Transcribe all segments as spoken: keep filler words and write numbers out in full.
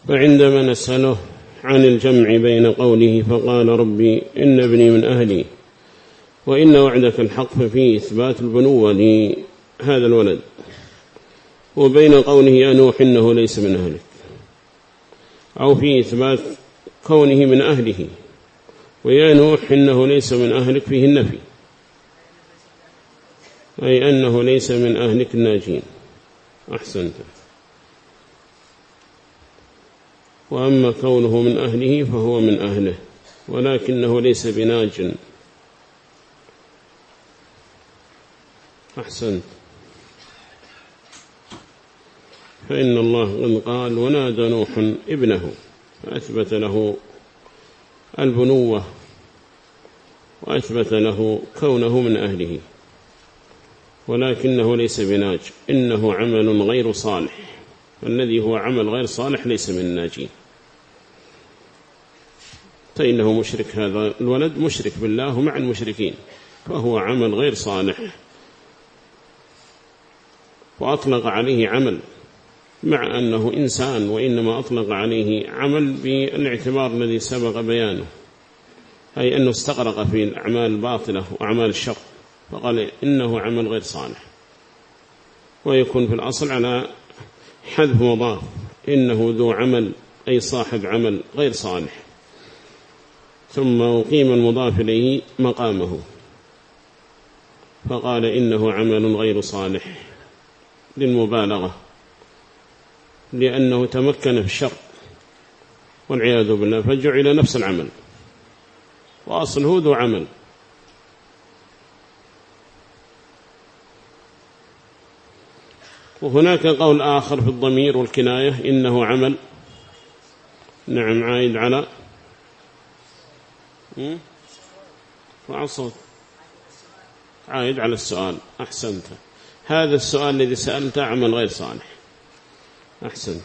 فعندما نسأله عن الجمع بين قوله فقال ربي إن ابني من أهلي وإن وعدك الحق ففيه إثبات البنوة لهذا الولد، وبين قوله يا نوح إنه ليس من أهلك، أو فيه إثبات كونه من أهله، ويا نوح إنه ليس من أهلك فيه النفي، أي أنه ليس من أهلك الناجين. أحسنت. وأما كونه من أهله فهو من أهله، ولكنه ليس بناج. أحسنت. فإن الله قد قال ونادى نوح ابنه، فأثبت له البنوة وأثبت له كونه من أهله، ولكنه ليس بناج، إنه عمل غير صالح، الذي هو عمل غير صالح ليس من الناجين. فإنه مشرك، هذا الولد مشرك بالله مع المشركين، فهو عمل غير صالح، وأطلق عليه عمل مع أنه إنسان، وإنما أطلق عليه عمل بالاعتبار الذي سبق بيانه، أي أنه استغرق في الأعمال الباطلة وأعمال الشر، فقال إنه عمل غير صالح، ويكون في الأصل على حذف مضاف، إنه ذو عمل أي صاحب عمل غير صالح، ثم أقيم المضاف إليه مقامه، فقال إنه عمل غير صالح للمبالغة، لأنه تمكن في الشر والعياذ بالله، فجعل نفس العمل وأصله ذو عمل. وهناك قول آخر في الضمير والكناية إنه عمل، نعم، عائد على وعصوت عائد على السؤال. أحسنت. هذا السؤال الذي سألته عمل غير صالح. أحسنت.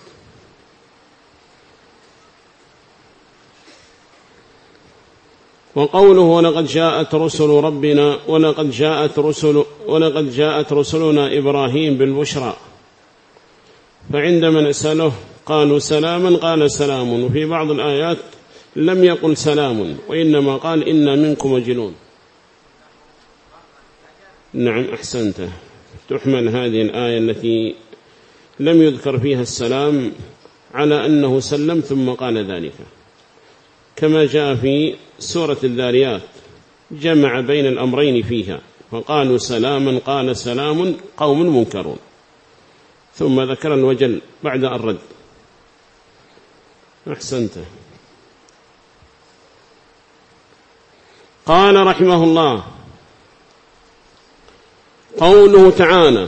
وقوله ولقد جاءت رسل ربنا ولقد جاءت رسل ولقد جاءت رسلنا إبراهيم بالبشرى، فعندما نسأله قالوا سلاما قال سلام، وفي بعض الآيات لم يقل سلام وإنما قال إنا منكم وجلون. نعم، أحسنت. تحمل هذه الآية التي لم يذكر فيها السلام على أنه سلم ثم قال ذلك، كما جاء في سورة الذاريات جمع بين الأمرين فيها، فقالوا سلاما قال سلام قوم منكرون، ثم ذكر الوجل بعد الرد. أحسنت. قال رحمه الله قوله تعالى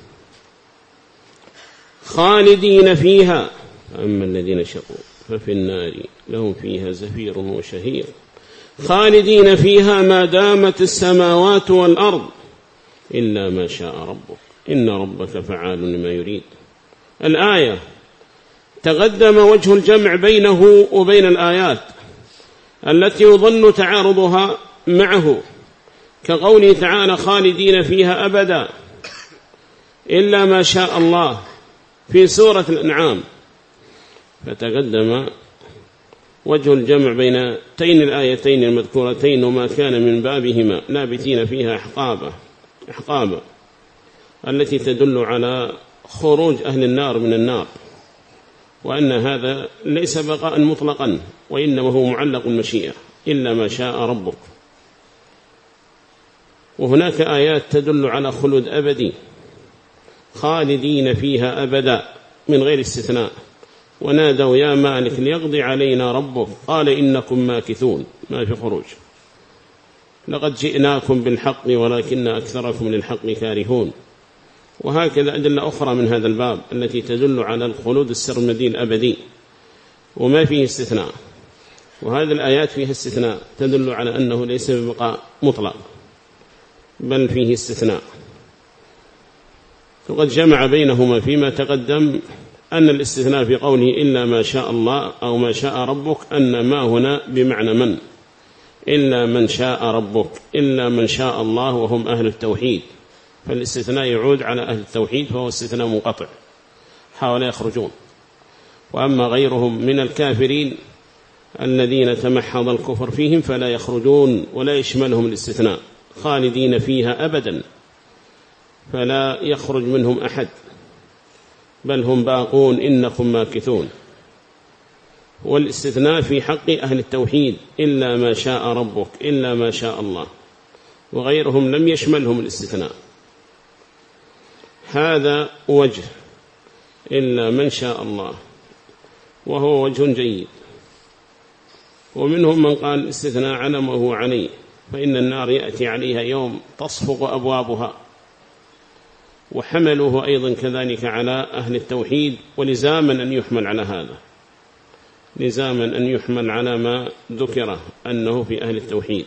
خالدين فيها، أما الذين شقوا ففي النار لهم فيها زفير وشهير، خالدين فيها ما دامت السماوات والأرض إلا ما شاء ربك إن ربك فعال لما يريد. الآية تقدم وجه الجمع بينه وبين الآيات التي يظن تعارضها معه، كقوله تعالى خالدين فيها أبدا إلا ما شاء الله في سورة الأنعام، فتقدم وجه الجمع بين تين الآيتين المذكورتين وما كان من بابهما لابثين فيها أحقابا أحقابا التي تدل على خروج أهل النار من النار، وأن هذا ليس بقاء مطلقا، وإنما هو معلق المشيئة إلا ما شاء ربك. وهناك آيات تدل على خلود أبدي، خالدين فيها أبدا من غير استثناء، ونادوا يا مالك ليقضي علينا ربك قال إنكم ماكثون، ما في خروج، لقد جئناكم بالحق ولكن أكثركم للحق كارهون. وهكذا أدلة أخرى من هذا الباب التي تدل على الخلود السرمدي الأبدي وما فيه استثناء، وهذه الآيات فيها استثناء تدل على أنه ليس ببقاء مطلق بل فيه استثناء. وقد جمع بينهما فيما تقدم أن الاستثناء في قوله إلا ما شاء الله أو ما شاء ربك أن ما هنا بمعنى من، إلا من شاء ربك، إلا من شاء الله وهم أهل التوحيد، فالاستثناء يعود على أهل التوحيد فهو استثناء منقطع حاول يخرجون. وأما غيرهم من الكافرين الذين تمحض الكفر فيهم فلا يخرجون ولا يشملهم الاستثناء، خالدين فيها أبدا فلا يخرج منهم أحد، بل هم باقون إنكم ماكثون. والاستثناء في حق أهل التوحيد إلا ما شاء ربك، إلا ما شاء الله، وغيرهم لم يشملهم الاستثناء. هذا وجه إلا من شاء الله، وهو وجه جيد. ومنهم من قال الاستثناء على ما هو عليه، فإن النار يأتي عليها يوم تصفق أبوابها، وحملوه أيضا كذلك على أهل التوحيد، ولزاما أن يحمل على هذا، لزاما أن يحمل على ما ذكره أنه في أهل التوحيد.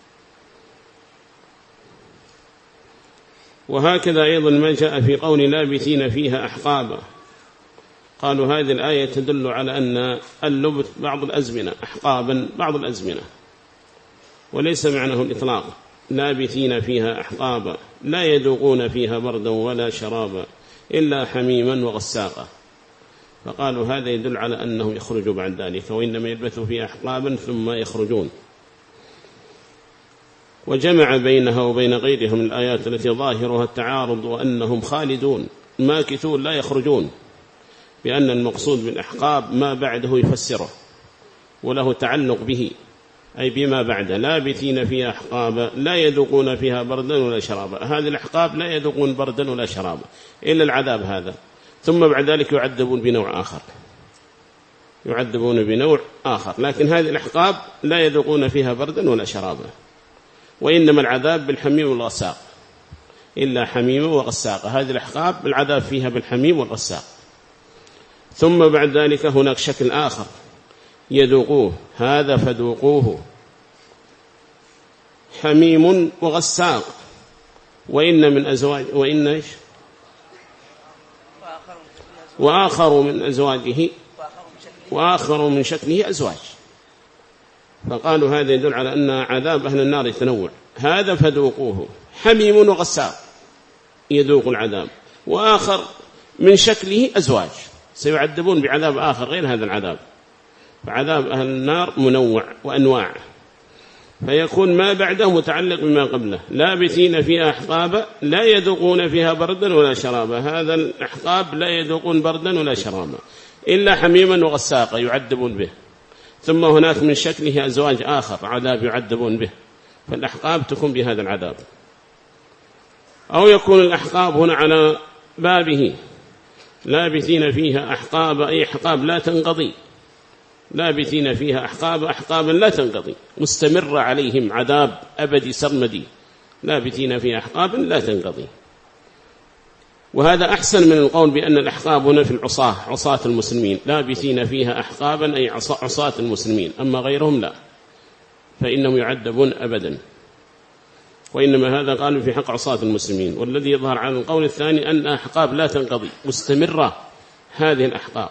وهكذا أيضا ما جاء في قول لابثين فيها أحقابا، قالوا هذه الآية تدل على أن اللبث بعض الأزمنة، أحقابا بعض الأزمنة، وليس معناه الإطلاق. لابثين فيها أحقابا لا يذوقون فيها بردا ولا شرابا إلا حميما وغساقا، فقالوا هذا يدل على أنه يخرج بعد ذلك، وإنما يلبثوا فيها أحقابا ثم يخرجون. وجمع بينها وبين غيرها من الآيات التي ظاهرها التعارض، وأنهم خالدون ماكثون لا يخرجون، بأن المقصود بالأحقاب ما بعده يفسره وله تعلق به، أي بما بعد. لابثين فيها أحقابا لا يذوقون فيها بردا ولا شرابا، هذه الأحقاب لا يذوقون بردا ولا شرابا إلا العذاب هذا، ثم بعد ذلك يعذبون بنوع آخر، يعذبون بنوع آخر، لكن هذه الأحقاب لا يذوقون فيها بردا ولا شرابا، وإنما العذاب بالحميم والغساق، إلا حميم وغساق. هذه الأحقاب العذاب فيها بالحميم والغساق. ثم بعد ذلك هناك شكل آخر يذوقوه، هذا فذوقوه حميم وغساق، وإن من أزواج وإن إيش وآخر من أزواجه وآخر من شكله أزواج. فقالوا هذا يدل على أن عذاب أهل النار يتنوع، هذا فذوقوه حميم وغساق يذوق العذاب، وآخر من شكله أزواج سيعذبون بعذاب آخر غير هذا العذاب. فعذاب أهل النار منوع وأنواع، فيكون ما بعده متعلق بما قبله. لابثين فيها أحقابا لا يذوقون فيها بردا ولا شرابا، هذا الأحقاب لا يذوقون بردا ولا شرابا إلا حميما وغساقا يعذبون به. ثم هناك من شكله أزواج آخر عذاب يعذبون به، فالأحقاب تكون بهذا العذاب. أو يكون الأحقاب هنا على بابه، لابثين فيها أحقابا أي أحقاب لا تنقضي، لابثين فيها أحقاب أحقابا لا تنقضي، مستمر عليهم عذاب أبدي سرمدي، لابثين فيها أحقابا لا تنقضي. وهذا أحسن من القول بأن الأحقاب هنا في العصاة، عصاة المسلمين، لابثين فيها أحقابا أي عصاة المسلمين، أما غيرهم لا، فإنهم يعذبون أبدا. وإنما هذا قالوا في حق عصاة المسلمين. والذي يظهر على القول الثاني أن أحقاب لا تنقضي مستمرة هذه الأحقاب.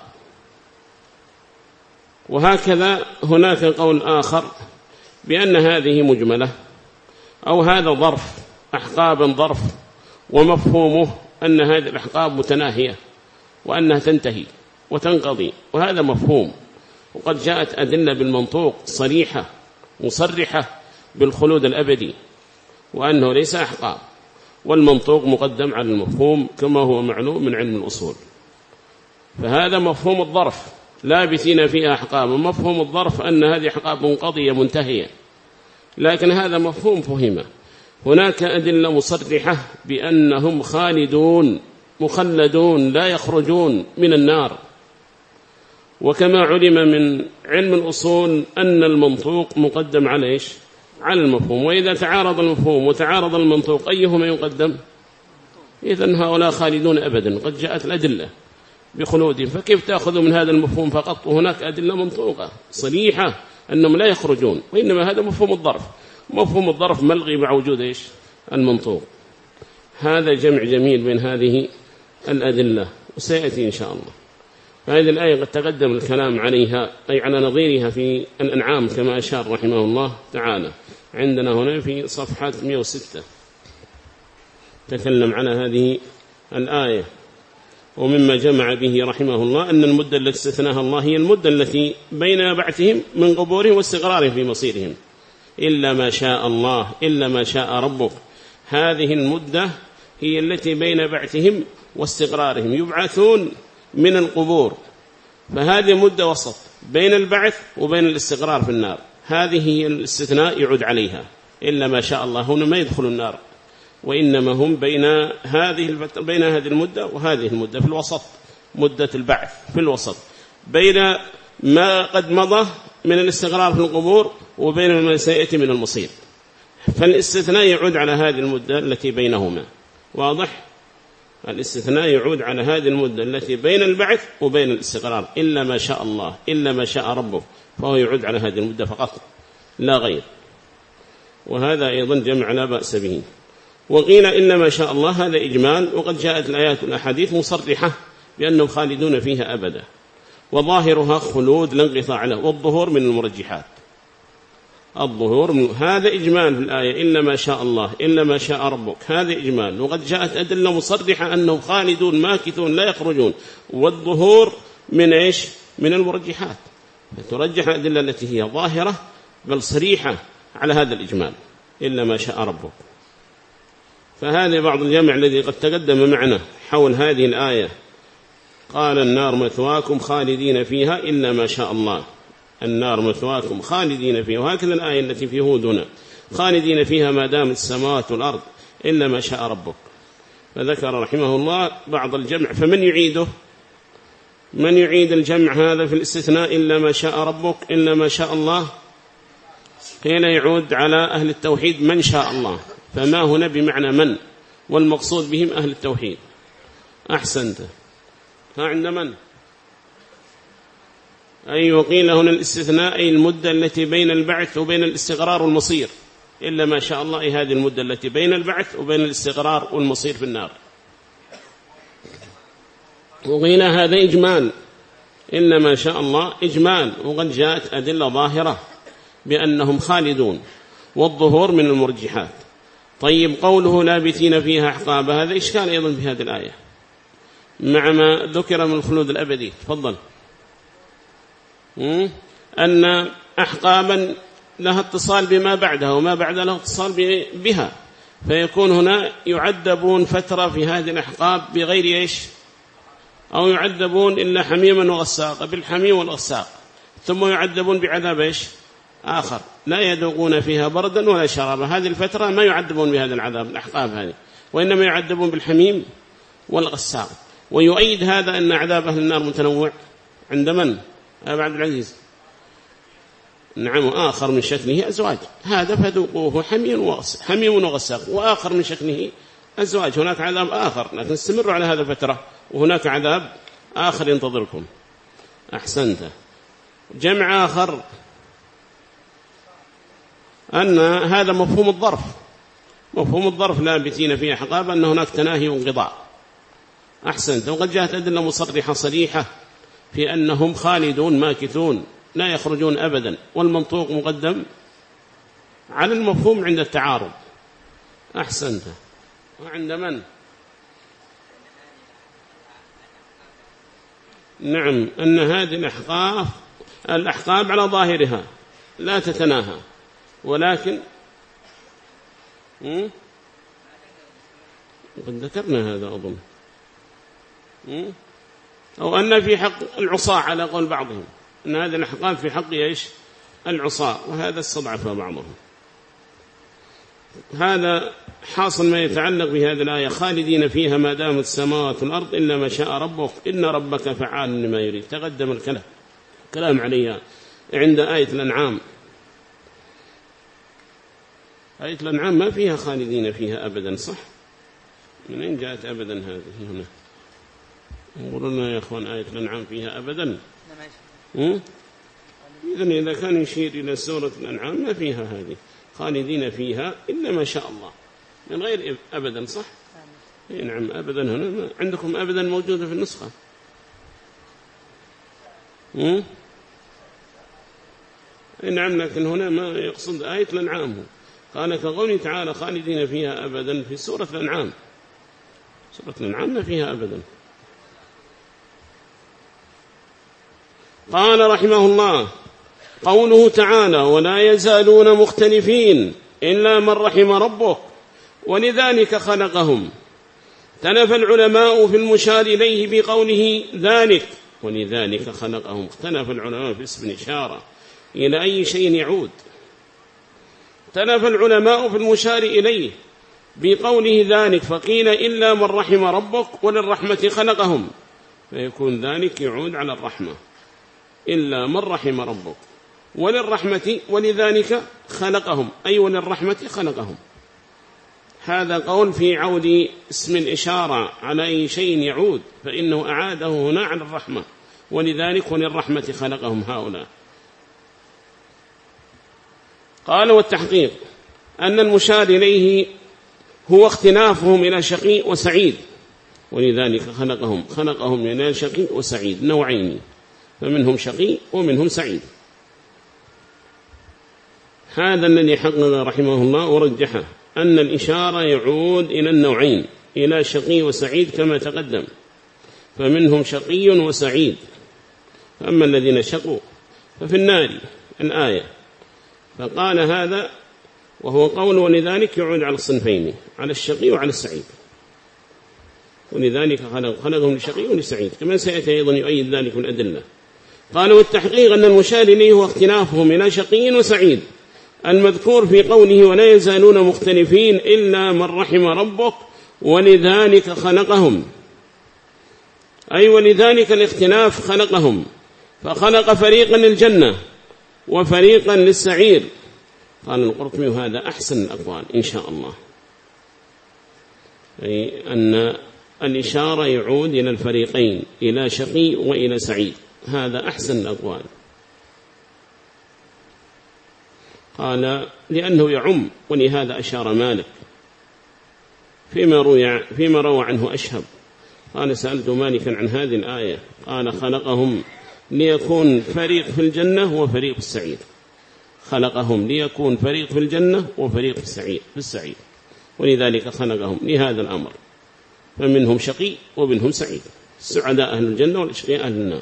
وهكذا هناك قول آخر بأن هذه مجملة، أو هذا ظرف، أحقابا ظرف، ومفهومه أن هذه الأحقاب متناهية وأنها تنتهي وتنقضي، وهذا مفهوم. وقد جاءت أدلة بالمنطوق صريحة مصرحة بالخلود الأبدي، وأنه ليس أحقاب، والمنطوق مقدم على المفهوم كما هو معلوم من علم الأصول. فهذا مفهوم الظرف، لابثين فيها أحقاب، ومفهوم الظرف أن هذه أحقاب منقضية منتهية، لكن هذا مفهوم فهمه. هناك أدلة مصرحة بأنهم خالدون مخلدون لا يخرجون من النار. وكما علم من علم الأصول أن المنطوق مقدم على إيش؟ على المفهوم، وإذا تعارض المفهوم وتعارض المنطوق أيهما يقدم؟ إذن هؤلاء خالدون أبدا، قد جاءت الأدلة بخلودهم، فكيف تأخذوا من هذا المفهوم فقط وهناك أدلة منطوقة صريحة أنهم لا يخرجون؟ وإنما هذا مفهوم الظرف، مفهوم الظرف ملغي مع وجود إيش؟ المنطوق. هذا جمع جميل بين هذه الأدلة، وسيأتي إن شاء الله. فهذه الآية قد تقدم الكلام عليها، أي على نظيرها في الأنعام كما أشار رحمه الله تعالى. عندنا هنا في صفحة مئة وستة تكلم على هذه الآية، ومما جمع به رحمه الله أن المدة التي استثناها الله هي المدة التي بين بعثهم من قبورهم واستقرارهم في مصيرهم، إلا ما شاء الله إلا ما شاء ربك. هذه المدة هي التي بين بعثهم واستقرارهم، يبعثون من القبور، فهذه مدة وسط بين البعث وبين الاستقرار في النار، هذه هي الاستثناء يعود عليها. إلا ما شاء الله هنا ما يدخل النار، وإنما هم بين هذه بين هذه المدة وهذه المدة في الوسط، مدة البعث في الوسط بين ما قد مضى من الاستقرار في القبور وبين ما سيأتي من المصير، فالاستثناء يعود على هذه المدة التي بينهما. واضح؟ الاستثناء يعود على هذه المدة التي بين البعث وبين الاستقرار، إلا ما شاء الله إلا ما شاء ربه، فهو يعود على هذه المدة فقط لا غير. وهذا أيضا جمع لا بأس به. وقيل إلا ما شاء الله هذا إجمال، وقد جاءت الآيات والأحاديث مصرحة بأنهم خالدون فيها أبدا، وظاهرها خلود لا انقطاع له، والظهور من المرجحات. الظهور من هذا إجمال في الآية إلا ما شاء الله إلا ما شاء ربك، هذا إجمال، وقد جاءت أدلة مصرحة أنهم خالدون ماكثون لا يخرجون، والظهور من إيش؟ من المرجحات، فترجح الأدلة التي هي ظاهرة بل صريحة على هذا الإجمال إلا ما شاء ربك. فهذا بعض الجمع الذي قد تقدم معنا حول هذه الآية. قال النار مثواكم خالدين فيها إلا ما شاء الله، النار مثواكم خالدين فيها، وهكذا الآية التي في هود هنا خالدين فيها ما دامت السماوات والأرض إلا ما شاء ربك. فذكر رحمه الله بعض الجمع، فمن يعيده؟ من يعيد الجمع هذا في الاستثناء إلا ما شاء ربك إلا ما شاء الله؟ هنا يعود على أهل التوحيد من شاء الله، فما هنا بمعنى من، والمقصود بهم أهل التوحيد. أحسنت. ها عند من؟ أي وقيل هنا الاستثناء أي المدة التي بين البعث وبين الاستقرار والمصير، إلا ما شاء الله أي هذه المدة التي بين البعث وبين الاستقرار والمصير في النار. وقيل هذا إجمال، إلا ما شاء الله إجمال، وقد جاءت أدلة ظاهرة بأنهم خالدون، والظهور من المرجحات. طيب قوله لابثين فيها أحقابا، هذا إشكال أيضا في هذه الآية مع ما ذكر من الخلود الأبدي. تفضل. أن أحقابا لها اتصال بما بعدها، وما بعدها له اتصال بها، فيكون هنا يعذبون فترة في هذه الأحقاب بغير إيش، أو يعذبون إلا حميما وغساقا بالحميم والغساق، ثم يعذبون بعذاب إيش آخر لا يذوقون فيها بردا ولا شرابا. هذه الفترة ما يعذبون بهذا العذاب الأحقاب هذه، وإنما يعذبون بالحميم والغساق. ويؤيد هذا أن عذاب أهل النار متنوع عند من؟ أبو عبد العزيز. نعم. آخر من شكله أزواج، هذا فذوقوه حميم وغساق، وآخر من شكله أزواج. هناك عذاب آخر لكن استمروا على هذا الفترة، وهناك عذاب آخر ينتظركم. أحسنت. جمع آخر أن هذا مفهوم الظرف، مفهوم الظرف لابثين فيها أحقابا، أن هناك تناهي وانقضاء. أحسنت. وقد جاءت أدلة مصرحة صريحة في أنهم خالدون ماكثون لا يخرجون أبدا، والمنطوق مقدم على المفهوم عند التعارض. أحسنت. وعند من؟ نعم، أن هذه الأحقاب الأحقاب على ظاهرها لا تتناهى، ولكن قد ذكرنا هذا أظن، أو أن في حق العصاة على قول بعضهم أن هذه الأحقاب في حق إيش العصاة، وهذا استضعف بعضهم. هذا حاصل ما يتعلق بهذه الآية خالدين فيها ما دامت السماوات والأرض إلا ما شاء ربك إن ربك فعال لما يريد. تقدم الكلام كلام عليها عند آية الأنعام. آية الأنعام ما فيها خالدين فيها أبدا، صح؟ من أين جاءت أبدا هذه هنا؟ يقولون لنا يا أخوان آية الأنعام فيها أبدا. إذن إذا كان يشير إلى سورة الأنعام ما فيها هذه خالدين فيها إلا ما شاء الله من غير أبدا، صح؟ إيه نعم أبدا. هنا عندكم أبدا موجودة في النسخة. إيه نعم، لكن هنا ما يقصد آية الأنعام، قال كقوله تعالى خالدين فيها أبدا في سورة الأنعام. سورة الأنعام ما فيها أبدا. قال رحمه الله: قوله تعالى: ولا يزالون مختلفين إلا من رحم ربك ولذلك خلقهم. اختلف العلماء في المشار إليه بقوله ذلك ولذلك خلقهم. اختلف العلماء في اسم الإشارة إلى أي شيء يعود. اختلف العلماء في المشار إليه بقوله ذلك، فقيل إلا من رحم ربك وللرحمة خلقهم، فيكون ذلك يعود على الرحمة، إلا من رحم ربك وللرحمة ولذلك خلقهم، أي وللرحمة خلقهم. هذا قول في عود اسم الإشارة على أي شيء يعود، فإنه أعاده هنا على الرحمة، ولذلك وللرحمة خلقهم هؤلاء. قال: والتحقيق أن المشار إليه هو اختلافهم إلى شقي وسعيد، ولذلك خلقهم خلقهم إلى شقي وسعيد نوعين، فمنهم شقي ومنهم سعيد. هذا الذي حقق رحمه الله ورجحه، أن الإشارة يعود إلى النوعين، إلى شقي وسعيد كما تقدم، فمنهم شقي وسعيد. فأما الذين شقوا ففي النار الآية. فقال هذا وهو قول ولذلك يعود على الصنفين، على الشقي وعلى السعيد، ولذلك خلقهم لشقي ولسعيد، كما سيأتي أيضا يؤيد ذلك الأدلة. قال: والتحقيق أن المشار إليه هو اختلافهم إلى شقي وسعيد المذكور في قوله ولا يزالون مختلفين إلا من رحم ربك ولذلك خلقهم، أي ولذلك الاختلاف خلقهم، فخلق فريقا للجنة وفريقا للسعير. قال القرطبي: وهذا أحسن الأقوال إن شاء الله، أي أن الإشارة يعود إلى الفريقين، إلى شقي وإلى سعيد، هذا أحسن الأقوال. قال: لأنه يعم، ولهذا أشار مالك فيما روى, فيما روى عنه أشهب. قال: سألت مالكا عن هذه الآية، قال: خلقهم ليكون فريق في الجنة وفريق في السعير، خلقهم ليكون فريق في الجنة وفريق في السعير, في السعير ولذلك خلقهم لهذا الأمر، فمنهم شقي ومنهم سعيد، السعداء أهل الجنة والأشقياء أهل النار.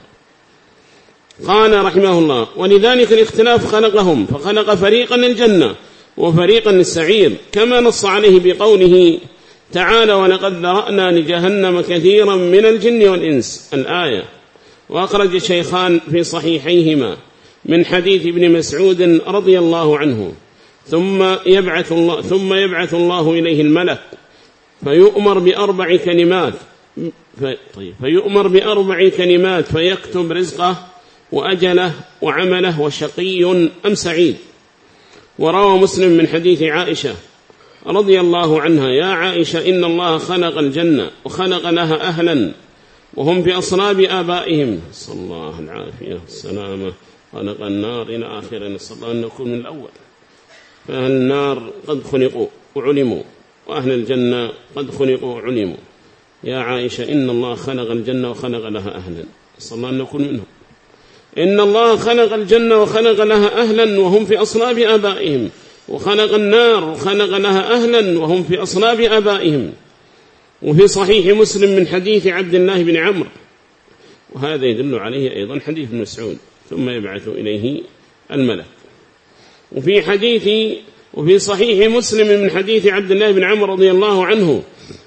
قال رحمه الله: ولذلك الاختلاف خلقهم، فخلق فريقا للجنة وفريقا للسعير، كما نص عليه بقوله تعالى: ولقد ذرأنا لجهنم كثيرا من الجن والإنس، الآية. وأخرج الشيخان في صحيحيهما من حديث ابن مسعود رضي الله عنه: ثم يبعث الله, ثم يبعث الله إليه الملك فيؤمر بأربع كلمات في طيب فيؤمر بأربع كلمات فيكتب رزقه وأجله وعمله وشقي أم سعيد. وروى مسلم من حديث عائشة رضي الله عنها: يا عائشة، إن الله خلق الجنة وخلق لها أهلا وهم في أصلاب آبائهم، صلى الله العافية والسلامة، خلق النار إلى آخر، نسأل الله أن نكون من الأول. فأهل النار قد خلقوا وعلموا، وأهل الجنة قد خلقوا وعلموا. يا عائشة، إن الله خلق الجنة وخلق لها أهلا، نسأل الله أن نكون منهم. إن الله خلق الجنة وخلق لها أهلا وهم في أصلاب آبائهم، وخلق النار وخلق لها أهلا وهم في أصلاب آبائهم. وفي صحيح مسلم من حديث عبد الله بن عمرو، وهذا يدل عليه أيضا حديث ابن مسعود: ثم يبعث إليه الملك. وفي حديث وفي صحيح مسلم من حديث عبد الله بن عمرو رضي الله عنه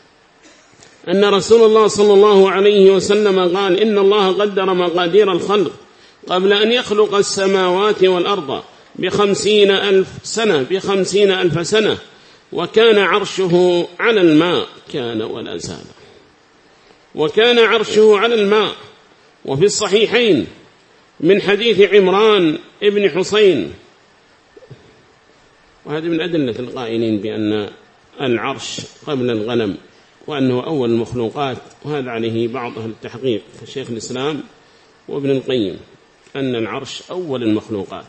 أن رسول الله صلى الله عليه وسلم قال: إن الله قدر مقادير الخلق قبل أن يخلق السماوات والأرض بخمسين ألف سنة بخمسين ألف سنة وكان عرشه على الماء، كان ولا زال، وكان عرشه على الماء. وفي الصحيحين من حديث عمران ابن حسين، وهذا من أدلة القائلين بأن العرش قبل الغنم وأنه أول المخلوقات، وهذا عليه بعض أهل التحقيق كشيخ الإسلام وابن القيم، أن العرش أول المخلوقات،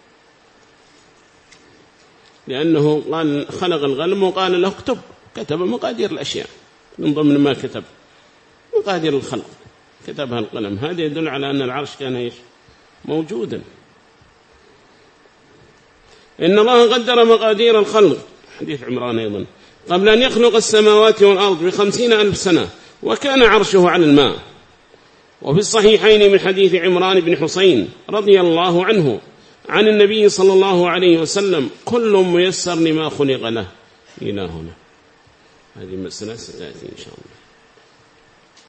لأنه قال خلق الغنم وقال له اكتب، كتب مقادير الأشياء، من ضمن ما كتب مقادير الخلق كتبها القلم. هذا يدل على أن العرش كان موجودا. إن الله قدر مقادير الخلق، حديث عمران أيضا، قبل أن يخلق السماوات والأرض بخمسين ألف سنة وكان عرشه على الماء. وفي الصحيحين من حديث عمران بن حسين رضي الله عنه عن النبي صلى الله عليه وسلم: كل ميسر لما خلق له. إلى هنا هذه مسألة ستأتي إن شاء الله.